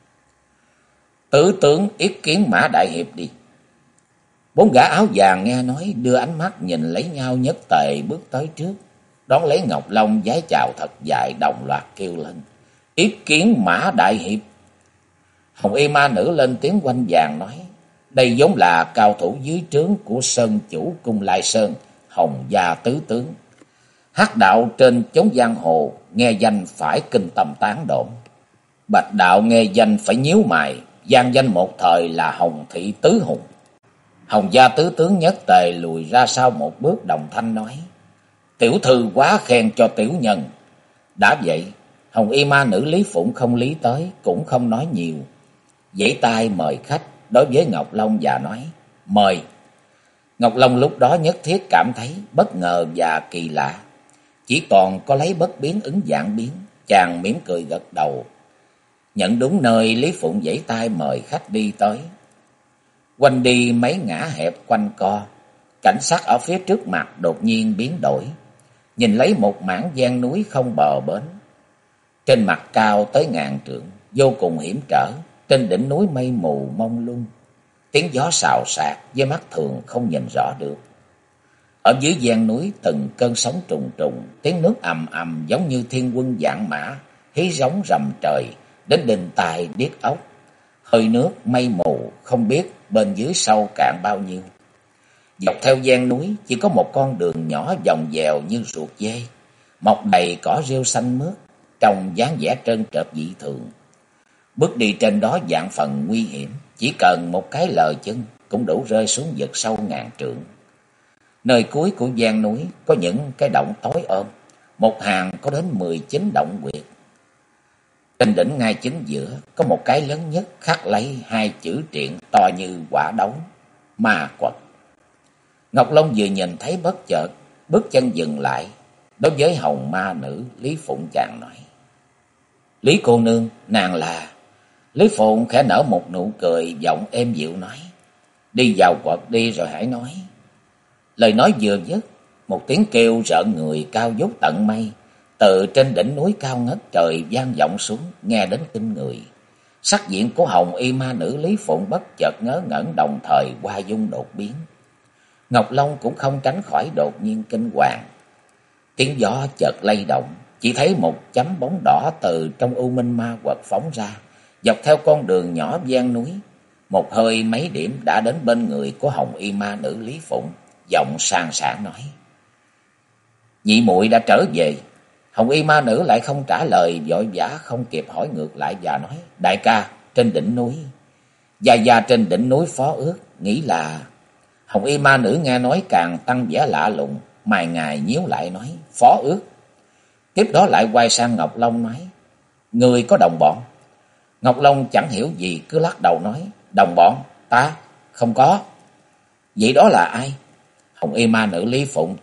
tứ tướng yết kiến Mã Đại Hiệp đi. Bốn gã áo vàng nghe nói đưa ánh mắt nhìn lấy nhau, nhất tề bước tới trước, đón lấy Ngọc Long vái chào thật dài, đồng loạt kêu lên: yết kiến Mã Đại Hiệp. Hồng y ma nữ lên tiếng quanh vàng nói: đây vốn là cao thủ dưới trướng của sơn chủ cung Lai Sơn, Hồng gia tứ tướng. Hắc đạo trên chốn giang hồ, nghe danh phải kinh tâm tán độn. Bạch đạo nghe danh phải nhíu mày, vang danh một thời là Hồng thị tứ hùng. Hồng gia tứ tướng nhất tề lùi ra sau một bước, đồng thanh nói: tiểu thư quá khen cho tiểu nhân. Đã vậy, hồng y ma nữ Lý Phụng không lý tới, cũng không nói nhiều, vẫy tay mời khách đối với Ngọc Long và nói: mời. Ngọc Long lúc đó nhất thiết cảm thấy bất ngờ và kỳ lạ, chỉ còn có lấy bất biến ứng vạn biến. Chàng mỉm cười gật đầu, nhận đúng nơi Lý Phụng vẫy tay mời khách đi tới. Quanh đi mấy ngã hẹp quanh co, cảnh sắc ở phía trước mặt đột nhiên biến đổi. Nhìn lấy một mảng giang núi không bờ bến, trên mặt cao tới ngàn trượng, vô cùng hiểm trở. Trên đỉnh núi mây mù mông lung, tiếng gió xào xạc với mắt thường không nhìn rõ được. Ở dưới giang núi từng cơn sóng trùng trùng, tiếng nước ầm ầm giống như thiên quân vạn mã hí rống rầm trời, đến đình tai điếc óc. Hơi nước mây mù không biết bên dưới sâu cạn bao nhiêu. Dọc theo giang núi chỉ có một con đường nhỏ vòng vèo như ruột dê, mọc đầy cỏ rêu xanh mướt, trông dáng vẻ trơn trợt dị thường. Bước đi trên đó vạn phần nguy hiểm, chỉ cần một cái lờ chân cũng đủ rơi xuống vực sâu ngàn trượng. Nơi cuối của giang núi có những cái động tối ôm, một hàng có đến 19 động quyệt. Trên đỉnh ngay chính giữa có một cái lớn nhất khắc lấy hai chữ triện to như quả đống: Ma Quật. Ngọc Long vừa nhìn thấy bất chợt bước chân dừng lại, đối với hồng ma nữ Lý Phụng chàng nói: Lý cô nương, nàng là... Lý Phụng khẽ nở một nụ cười, giọng êm dịu nói: đi vào quật đi rồi hãy nói. Lời nói vừa dứt, một tiếng kêu rợn người cao vút tận mây từ trên đỉnh núi cao ngất trời vang vọng xuống, nghe đến kinh người. Sắc diện của hồng y ma nữ Lý Phụng bất chợt ngớ ngẩn, đồng thời hoa dung đột biến. Ngọc Long cũng không tránh khỏi đột nhiên kinh hoàng. Tiếng gió chợt lay động, chỉ thấy một chấm bóng đỏ từ trong U Minh Ma Quật phóng ra, dọc theo con đường nhỏ gian núi. một hơi mấy điểm đã đến bên người của hồng y ma nữ Lý Phụng, giọng sang sảng nói: "Nhị muội đã trở về." Hồng y ma nữ lại không trả lời, vội vã không kịp hỏi ngược lại và nói: "Đại ca, trên đỉnh núi." Gia trên đỉnh núi Phó Ước nghĩ là... Hồng y ma nữ nghe nói càng tăng vẻ lạ lùng, mày ngài nhíu lại nói: "Phó Ước." Tiếp đó lại quay sang Ngọc Long nói: "Người có đồng bọn?" Ngọc Long chẳng hiểu gì, cứ lắc đầu nói: "Đồng bọn? Ta? Không có." "Vậy đó là ai?" Hồng y ma nữ Lý Phụng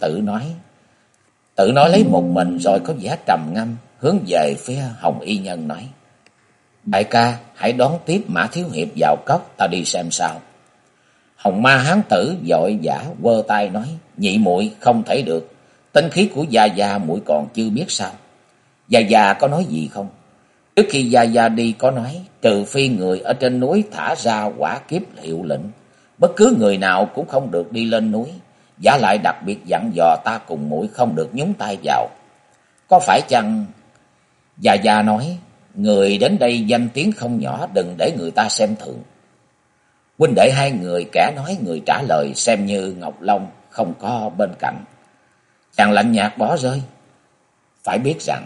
tự nói lấy một mình, rồi có vẻ trầm ngâm, hướng về phía Hồng y nhân nói: "Đại ca, hãy đón tiếp Mã thiếu hiệp vào cốc, ta đi xem sao." Hồng ma hán tử vội vã quơ tay nói: "Nhị muội không thể được, tinh khí của Gia muội còn chưa biết sao." Gia có nói gì không? Trước khi Gia đi có nói, trừ phi người ở trên núi thả ra quả kiếp hiệu lệnh, bất cứ người nào cũng không được đi lên núi. Giả lại đặc biệt dặn dò ta cùng muội không được nhúng tay vào. Có phải chăng... Gia nói, người đến đây danh tiếng không nhỏ, đừng để người ta xem thường. Huynh đệ hai người, kẻ nói người trả lời, xem như Ngọc Long không có bên cạnh. Chàng lạnh nhạt bỏ rơi. Phải biết rằng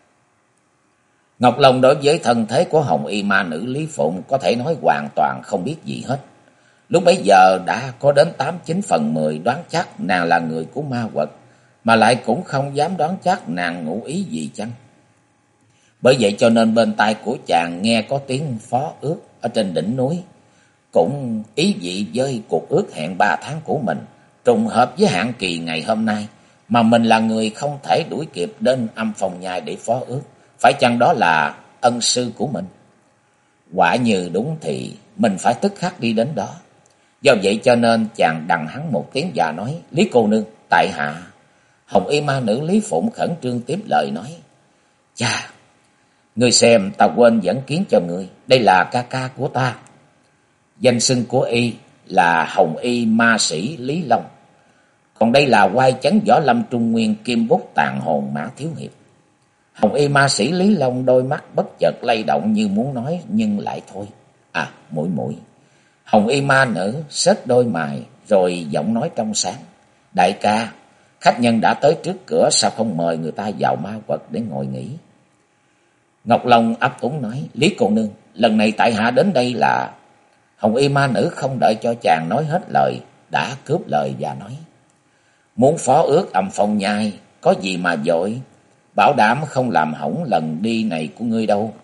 Ngọc Long đối với thân thế của hồng y ma nữ Lý Phụng có thể nói hoàn toàn không biết gì hết. Lúc bấy giờ đã có đến 89/10 đoán chắc nàng là người của ma quật, mà lại cũng không dám đoán chắc nàng ngụ ý gì chăng. Bởi vậy cho nên bên tai của chàng nghe có tiếng Phó Ước ở trên đỉnh núi, cũng ý vị với cuộc ước hẹn 3 tháng của mình, trùng hợp với hạn kỳ ngày hôm nay, mà mình là người không thể đuổi kịp đến Âm Phong Nhai để phó ước. Phải chăng đó là ân sư của mình? Quả như đúng thì mình phải tức khắc đi đến đó. Do vậy cho nên chàng đằng hắn một tiếng và nói: "Lý cô nương, tại hạ..." Hồng y ma nữ Lý Phụng khẩn trương tiếp lời nói: "Chà, ngươi xem, ta quên dẫn kiến cho ngươi, đây là ca ca của ta. Danh xưng của y là Hồng y ma sĩ Lý Long. Còn đây là oai chấn võ lâm Trung Nguyên kim bút tàn hồn Mã thiếu hiệp." Hồng y ma sĩ Lý Long đôi mắt bất chợt lay động như muốn nói nhưng lại thôi. "À, muội muội." Hồng y ma nữ xếch đôi mày rồi giọng nói trong sáng: "Đại ca, khách nhân đã tới trước cửa, sao không mời người ta vào ma quật để ngồi nghỉ?" Ngọc Long ấp úng nói: "Lý cô nương, lần này tại hạ đến đây là..." Hồng y ma nữ không đợi cho chàng nói hết lời, đã cướp lời và nói: "Muốn phó ước Âm Phong Nhai, có gì mà vội, bảo đảm không làm hỏng lần đi này của ngươi đâu."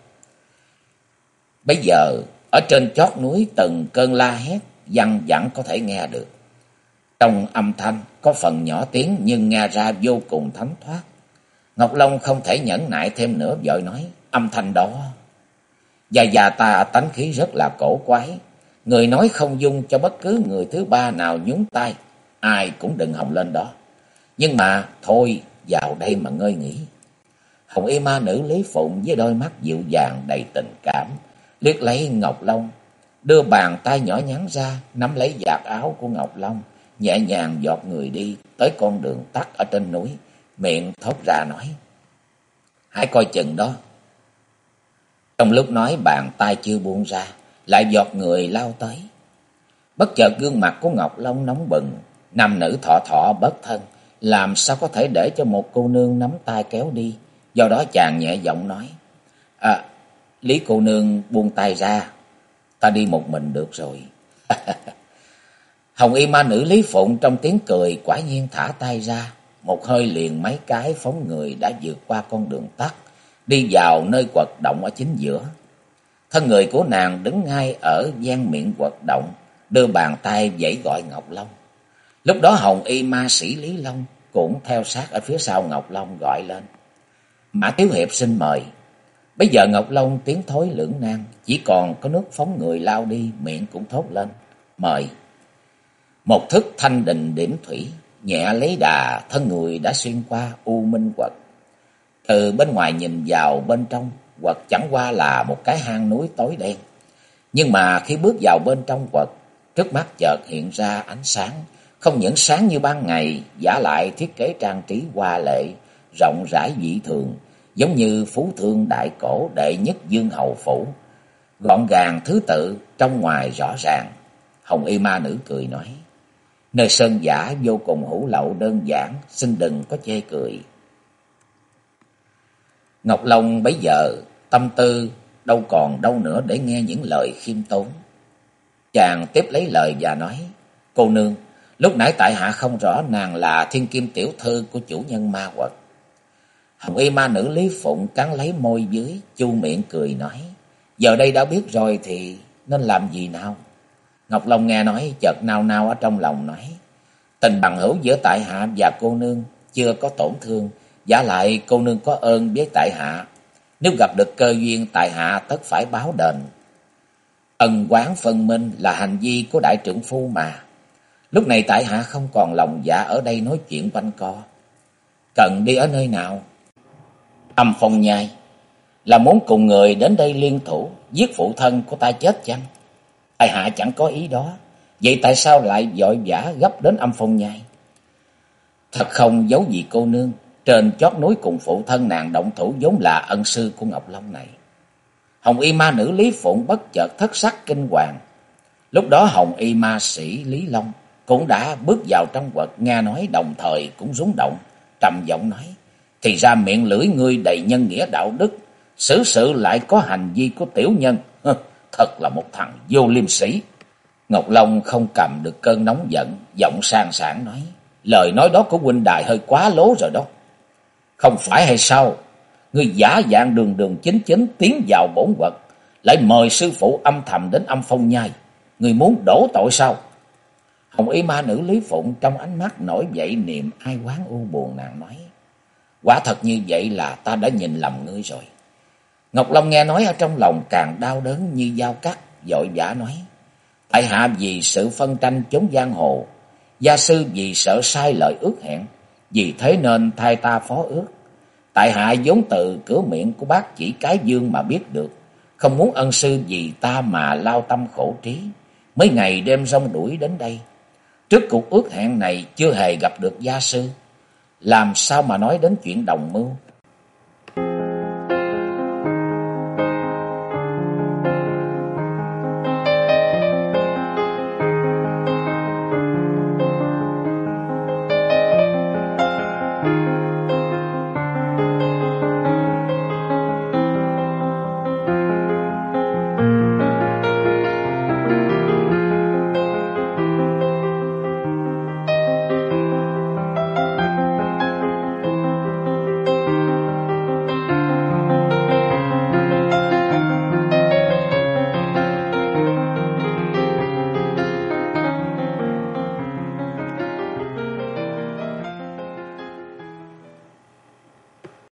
Bây giờ ở trên chót núi từng cơn la hét văng vẳng có thể nghe được. Trong âm thanh có phần nhỏ tiếng nhưng nghe ra vô cùng thánh thoát. Ngọc Long không thể nhẫn nại thêm nữa, vội nói: "Âm thanh đó, Gia ta tánh khí rất là cổ quái, người nói không dung cho bất cứ người thứ ba nào nhúng tay, ai cũng đừng hòng lên đó. Nhưng mà thôi, vào đây mà ngơi nghỉ." Hồng y ma nữ Lý Phụng với đôi mắt dịu dàng đầy tình cảm liếc lấy Ngọc Long, đưa bàn tay nhỏ nhắn ra nắm lấy vạt áo của Ngọc Long, nhẹ nhàng dọt người đi tới con đường tắt ở trên núi, miệng thốt ra nói: "Hãy coi chừng đó." Trong lúc nói, bàn tay chưa buông ra, lại giọt người lao tới. Bất chợt gương mặt của Ngọc Long nóng bừng, nam nữ thọ thọ bất thân, làm sao có thể để cho một cô nương nắm tay kéo đi. Do đó chàng nhẹ giọng nói: Lý cô nương buông tay ra, ta đi một mình được rồi." Hồng y ma nữ Lý Phụng trong tiếng cười quả nhiên thả tay ra, một hơi liền mấy cái phóng người đã vượt qua con đường tắt, đi vào nơi quật động ở chính giữa. Thân người của nàng đứng ngay ở gian miệng quật động, đưa bàn tay vẫy gọi Ngọc Long. Lúc đó hồng y ma sĩ Lý Long cũng theo sát ở phía sau Ngọc Long gọi lên: "Mã thiếu hiệp xin mời." Bây giờ Ngọc Long tiếng thối lưỡng nan, chỉ còn có nước phóng người lao đi, miệng cũng thốt lên: "Mời." Một thức thanh đình điểm thủy nhẹ lấy đà, thân người đã xuyên qua u minh quật. Từ bên ngoài nhìn vào bên trong quật chẳng qua là một cái hang núi tối đen, nhưng mà khi bước vào bên trong quật, trước mắt chợt hiện ra ánh sáng, không những sáng như ban ngày, vả lại thiết kế trang trí hoa lệ, rộng rãi dị thường, giống như phú thương đại cổ đệ nhất Dương Hầu phủ. gọn gàng thứ tự, trong ngoài rõ ràng. Hồng y ma nữ cười nói, nơi sơn giả vô cùng hữu lậu đơn giản, xin đừng có chê cười. Ngọc Long bấy giờ tâm tư đâu còn đâu nữa để nghe những lời khiêm tốn. Chàng tiếp lấy lời và nói, cô nương, lúc nãy tại hạ không rõ nàng là thiên kim tiểu thư của chủ nhân ma quật. Hồng y ma nữ Lý Phụng cắn lấy môi dưới, chu miệng cười nói, giờ đây đã biết rồi thì nên làm gì nào? Ngọc Long nghe nói chợt nao nao ở trong lòng nói, tình bằng hữu giữa tại hạ và cô nương chưa có tổn thương, giả lại cô nương có ơn với tại hạ, nếu gặp được cơ duyên tại hạ tất phải báo đền. Ân oán phân minh là hành vi của đại trượng phu mà. Lúc này tại hạ không còn lòng dạ ở đây nói chuyện quanh co. Cần đi ở nơi nào? Âm Phong Nhai. Là muốn cùng người đến đây liên thủ giết phụ thân của ta chết chăng? Tại hạ chẳng có ý đó. Vậy tại sao lại vội vã gấp đến Âm Phong Nhai? Thật không giấu gì cô nương, trên chót núi cùng phụ thân nàng động thủ vốn là ân sư của Ngọc Long này. Hồng y ma nữ Lý Phụng bất chợt thất sắc kinh hoàng. Lúc đó hồng y ma sĩ Lý Long cũng đã bước vào trong quật, nghe nói đồng thời cũng rúng động, trầm giọng nói, thì ra miệng lưỡi ngươi đầy nhân nghĩa đạo đức, xử sự lại có hành vi của tiểu nhân. Thật là một thằng vô liêm sĩ. Ngọc Long không cầm được cơn nóng giận, giọng sang sảng nói, lời nói đó của huynh đài hơi quá lố rồi đó. Không phải hay sao? Ngươi giả dạng đường đường chính chính tiến vào bổn quật, lại mời sư phụ âm thầm đến Âm Phong Nhai. Ngươi muốn đổ tội sao? Hồng y ma nữ Lý Phụng trong ánh mắt nổi dậy niềm ai oán u buồn, nàng nói, quả thật như vậy là ta đã nhìn lầm ngươi rồi. Ngọc Long nghe nói ở trong lòng càng đau đớn như dao cắt, vội vã nói, tại hạ vì sự phân tranh chốn giang hồ, gia sư vì sợ sai lời ước hẹn, vì thế nên thay ta phó ước. Tại hạ vốn từ cửa miệng của bác chỉ cái dương mà biết được, không muốn ân sư vì ta mà lao tâm khổ trí, mấy ngày đêm rong đuổi đến đây. Trước cuộc ước hẹn này chưa hề gặp được gia sư, làm sao mà nói đến chuyện đồng mưu,